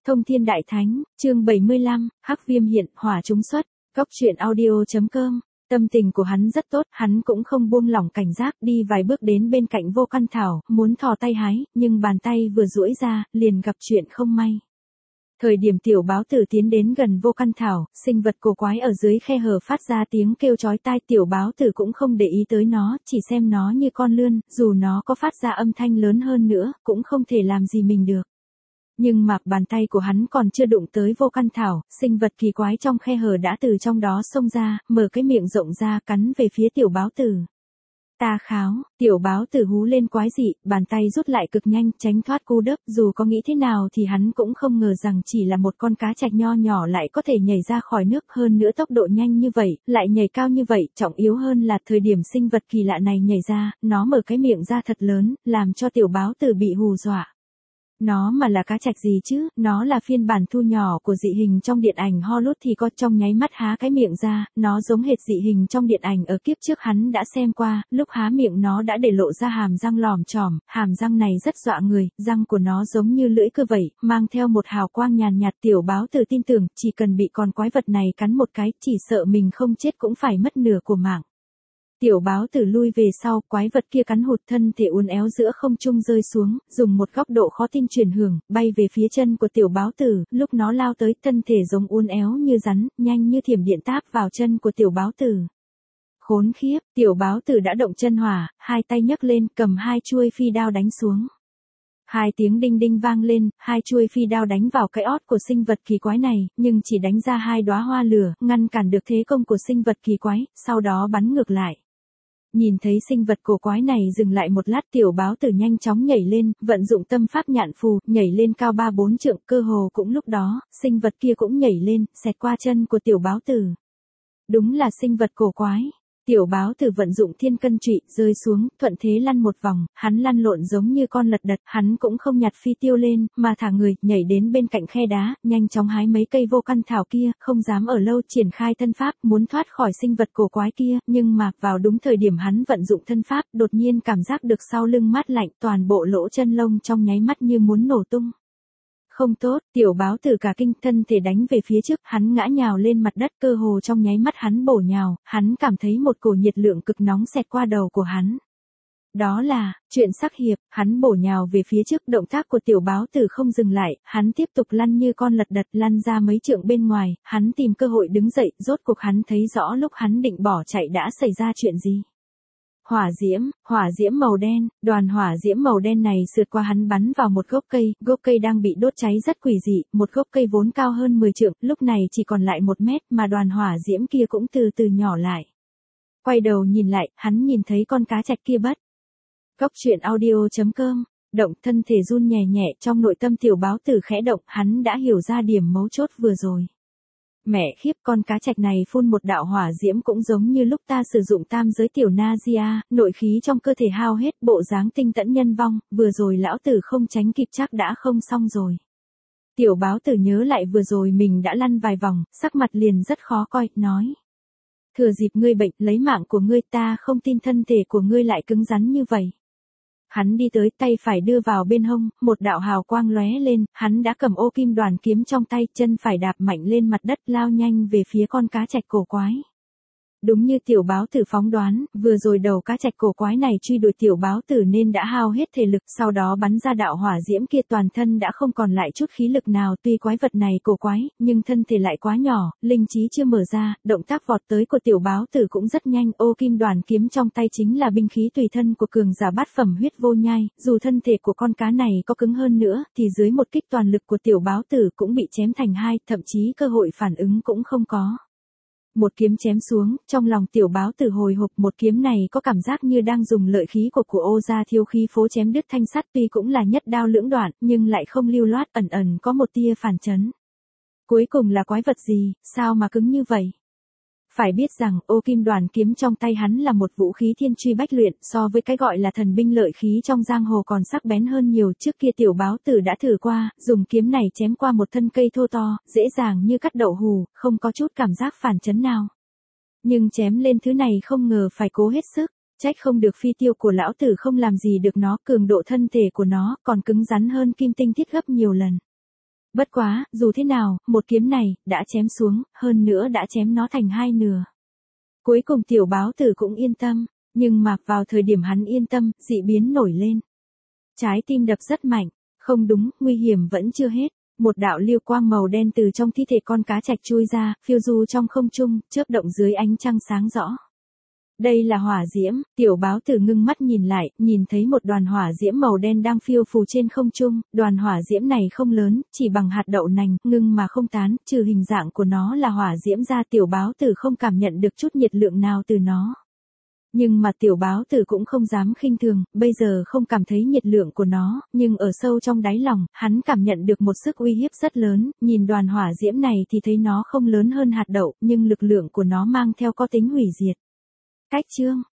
Thông Thiên Đại Thánh, chương 75, Hắc Viêm hiện, hỏa chúng xuất, Góc Truyện Audio.com. Tâm tình của hắn rất tốt, hắn cũng không buông lỏng cảnh giác, đi vài bước đến bên cạnh Vô Căn Thảo, muốn thò tay hái, nhưng bàn tay vừa duỗi ra, liền gặp chuyện không may. Thời điểm tiểu báo tử tiến đến gần Vô Căn Thảo, sinh vật cổ quái ở dưới khe hở phát ra tiếng kêu chói tai, tiểu báo tử cũng không để ý tới nó, chỉ xem nó như con lươn, dù nó có phát ra âm thanh lớn hơn nữa, cũng không thể làm gì mình được. Nhưng mà bàn tay của hắn còn chưa đụng tới Vô Căn Thảo, sinh vật kỳ quái trong khe hở đã từ trong đó xông ra, mở cái miệng rộng ra cắn về phía tiểu báo tử. Ta kháo, tiểu báo tử hú lên quái dị, bàn tay rút lại cực nhanh, tránh thoát cú đớp, dù có nghĩ thế nào thì hắn cũng không ngờ rằng chỉ là một con cá trạch nho nhỏ lại có thể nhảy ra khỏi nước, hơn nữa tốc độ nhanh như vậy, lại nhảy cao như vậy, trọng yếu hơn là thời điểm sinh vật kỳ lạ này nhảy ra, nó mở cái miệng ra thật lớn, làm cho tiểu báo tử bị hù dọa. Nó mà là cá trạch gì chứ, nó là phiên bản thu nhỏ của dị hình trong điện ảnh Hollywood thì có, trong nháy mắt há cái miệng ra, nó giống hệt dị hình trong điện ảnh ở kiếp trước hắn đã xem qua, lúc há miệng nó đã để lộ ra hàm răng lòm chòm, hàm răng này rất dọa người, răng của nó giống như lưỡi cưa vậy, mang theo một hào quang nhàn nhạt. Tiểu báo tử tin tưởng, chỉ cần bị con quái vật này cắn một cái, chỉ sợ mình không chết cũng phải mất nửa của mạng. Tiểu báo tử lui về sau, quái vật kia cắn hụt, thân thể uốn éo giữa không trung rơi xuống, dùng một góc độ khó tin chuyển hướng, bay về phía chân của tiểu báo tử, lúc nó lao tới, thân thể giống uốn éo như rắn, nhanh như thiểm điện táp vào chân của tiểu báo tử. Khốn khiếp, tiểu báo tử đã động chân hỏa, hai tay nhấc lên, cầm hai chuôi phi đao đánh xuống. Hai tiếng đinh đinh vang lên, hai chuôi phi đao đánh vào cái ót của sinh vật kỳ quái này, nhưng chỉ đánh ra hai đóa hoa lửa, ngăn cản được thế công của sinh vật kỳ quái, sau đó bắn ngược lại. Nhìn thấy sinh vật cổ quái này dừng lại một lát, tiểu báo tử nhanh chóng nhảy lên, vận dụng tâm pháp nhạn phù, nhảy lên cao 3-4 trượng, cơ hồ cũng lúc đó, sinh vật kia cũng nhảy lên, xẹt qua chân của tiểu báo tử. Đúng là sinh vật cổ quái. Tiểu báo tử vận dụng thiên cân trụy, rơi xuống, thuận thế lăn một vòng, hắn lăn lộn giống như con lật đật, hắn cũng không nhặt phi tiêu lên, mà thả người, nhảy đến bên cạnh khe đá, nhanh chóng hái mấy cây vô căn thảo kia, không dám ở lâu, triển khai thân pháp, muốn thoát khỏi sinh vật cổ quái kia, nhưng mà, vào đúng thời điểm hắn vận dụng thân pháp, đột nhiên cảm giác được sau lưng mát lạnh, toàn bộ lỗ chân lông trong nháy mắt như muốn nổ tung. Không tốt, tiểu báo tử cả kinh, thân thể đánh về phía trước, hắn ngã nhào lên mặt đất, cơ hồ trong nháy mắt hắn bổ nhào, hắn cảm thấy một cổ nhiệt lượng cực nóng xẹt qua đầu của hắn. Đó là, chuyện sắc hiệp, hắn bổ nhào về phía trước, động tác của tiểu báo tử không dừng lại, hắn tiếp tục lăn như con lật đật, lăn ra mấy trượng bên ngoài, hắn tìm cơ hội đứng dậy, rốt cuộc hắn thấy rõ lúc hắn định bỏ chạy đã xảy ra chuyện gì. Hỏa diễm màu đen, đoàn hỏa diễm màu đen này sượt qua hắn bắn vào một gốc cây đang bị đốt cháy rất quỷ dị, một gốc cây vốn cao hơn 10 trượng, lúc này chỉ còn lại 1 mét, mà đoàn hỏa diễm kia cũng từ từ nhỏ lại. Quay đầu nhìn lại, hắn nhìn thấy con cá trạch kia bất. Góc Truyện Audio.com, động, thân thể run nhẹ nhẹ, trong nội tâm tiểu báo tử khẽ động, hắn đã hiểu ra điểm mấu chốt vừa rồi. Mẹ khiếp, con cá trạch này phun một đạo hỏa diễm cũng giống như lúc ta sử dụng tam giới tiểu Nazia, nội khí trong cơ thể hao hết, bộ dáng tinh tẫn nhân vong, vừa rồi lão tử không tránh kịp chắc đã không xong rồi. Tiểu báo tử nhớ lại vừa rồi mình đã lăn vài vòng, sắc mặt liền rất khó coi, nói. Thừa dịp ngươi bệnh, lấy mạng của ngươi, ta không tin thân thể của ngươi lại cứng rắn như vậy. Hắn đi tới, tay phải đưa vào bên hông, một đạo hào quang lóe lên, hắn đã cầm ô kim đoàn kiếm trong tay, chân phải đạp mạnh lên mặt đất, lao nhanh về phía con cá trạch cổ quái. Đúng như tiểu báo tử phóng đoán, vừa rồi đầu cá trạch cổ quái này truy đuổi tiểu báo tử nên đã hao hết thể lực, sau đó bắn ra đạo hỏa diễm kia, toàn thân đã không còn lại chút khí lực nào, tuy quái vật này cổ quái, nhưng thân thể lại quá nhỏ, linh trí chưa mở ra, động tác vọt tới của tiểu báo tử cũng rất nhanh, ô kim đoàn kiếm trong tay chính là binh khí tùy thân của cường giả bát phẩm huyết vô nhai, dù thân thể của con cá này có cứng hơn nữa, thì dưới một kích toàn lực của tiểu báo tử cũng bị chém thành hai, thậm chí cơ hội phản ứng cũng không có. Một kiếm chém xuống, trong lòng tiểu báo tử hồi hộp, một kiếm này có cảm giác như đang dùng lợi khí của Ô Gia Thiếu Khí Phố chém đứt thanh sắt, tuy cũng là nhất đao lưỡng đoạn, nhưng lại không lưu loát, ẩn ẩn có một tia phản chấn. Cuối cùng là quái vật gì, sao mà cứng như vậy? Phải biết rằng, ô kim đoàn kiếm trong tay hắn là một vũ khí thiên truy bách luyện, so với cái gọi là thần binh lợi khí trong giang hồ còn sắc bén hơn nhiều. Trước kia tiểu báo tử đã thử qua, dùng kiếm này chém qua một thân cây thô to, dễ dàng như cắt đậu hù, không có chút cảm giác phản chấn nào. Nhưng chém lên thứ này không ngờ phải cố hết sức, trách không được phi tiêu của lão tử không làm gì được nó, cường độ thân thể của nó còn cứng rắn hơn kim tinh thiết gấp nhiều lần. Bất quá, dù thế nào, một kiếm này, đã chém xuống, hơn nữa đã chém nó thành hai nửa. Cuối cùng tiểu báo tử cũng yên tâm, nhưng mà vào thời điểm hắn yên tâm, dị biến nổi lên. Trái tim đập rất mạnh, không đúng, nguy hiểm vẫn chưa hết. Một đạo lưu quang màu đen từ trong thi thể con cá trạch chui ra, phiêu du trong không trung, chớp động dưới ánh trăng sáng rõ. Đây là hỏa diễm, tiểu báo tử ngưng mắt nhìn lại, nhìn thấy một đoàn hỏa diễm màu đen đang phiêu phù trên không trung, đoàn hỏa diễm này không lớn, chỉ bằng hạt đậu nành, ngưng mà không tán, trừ hình dạng của nó là hỏa diễm ra tiểu báo tử không cảm nhận được chút nhiệt lượng nào từ nó. Nhưng mà tiểu báo tử cũng không dám khinh thường, bây giờ không cảm thấy nhiệt lượng của nó, nhưng ở sâu trong đáy lòng, hắn cảm nhận được một sức uy hiếp rất lớn, nhìn đoàn hỏa diễm này thì thấy nó không lớn hơn hạt đậu, nhưng lực lượng của nó mang theo có tính hủy diệt. Cách chương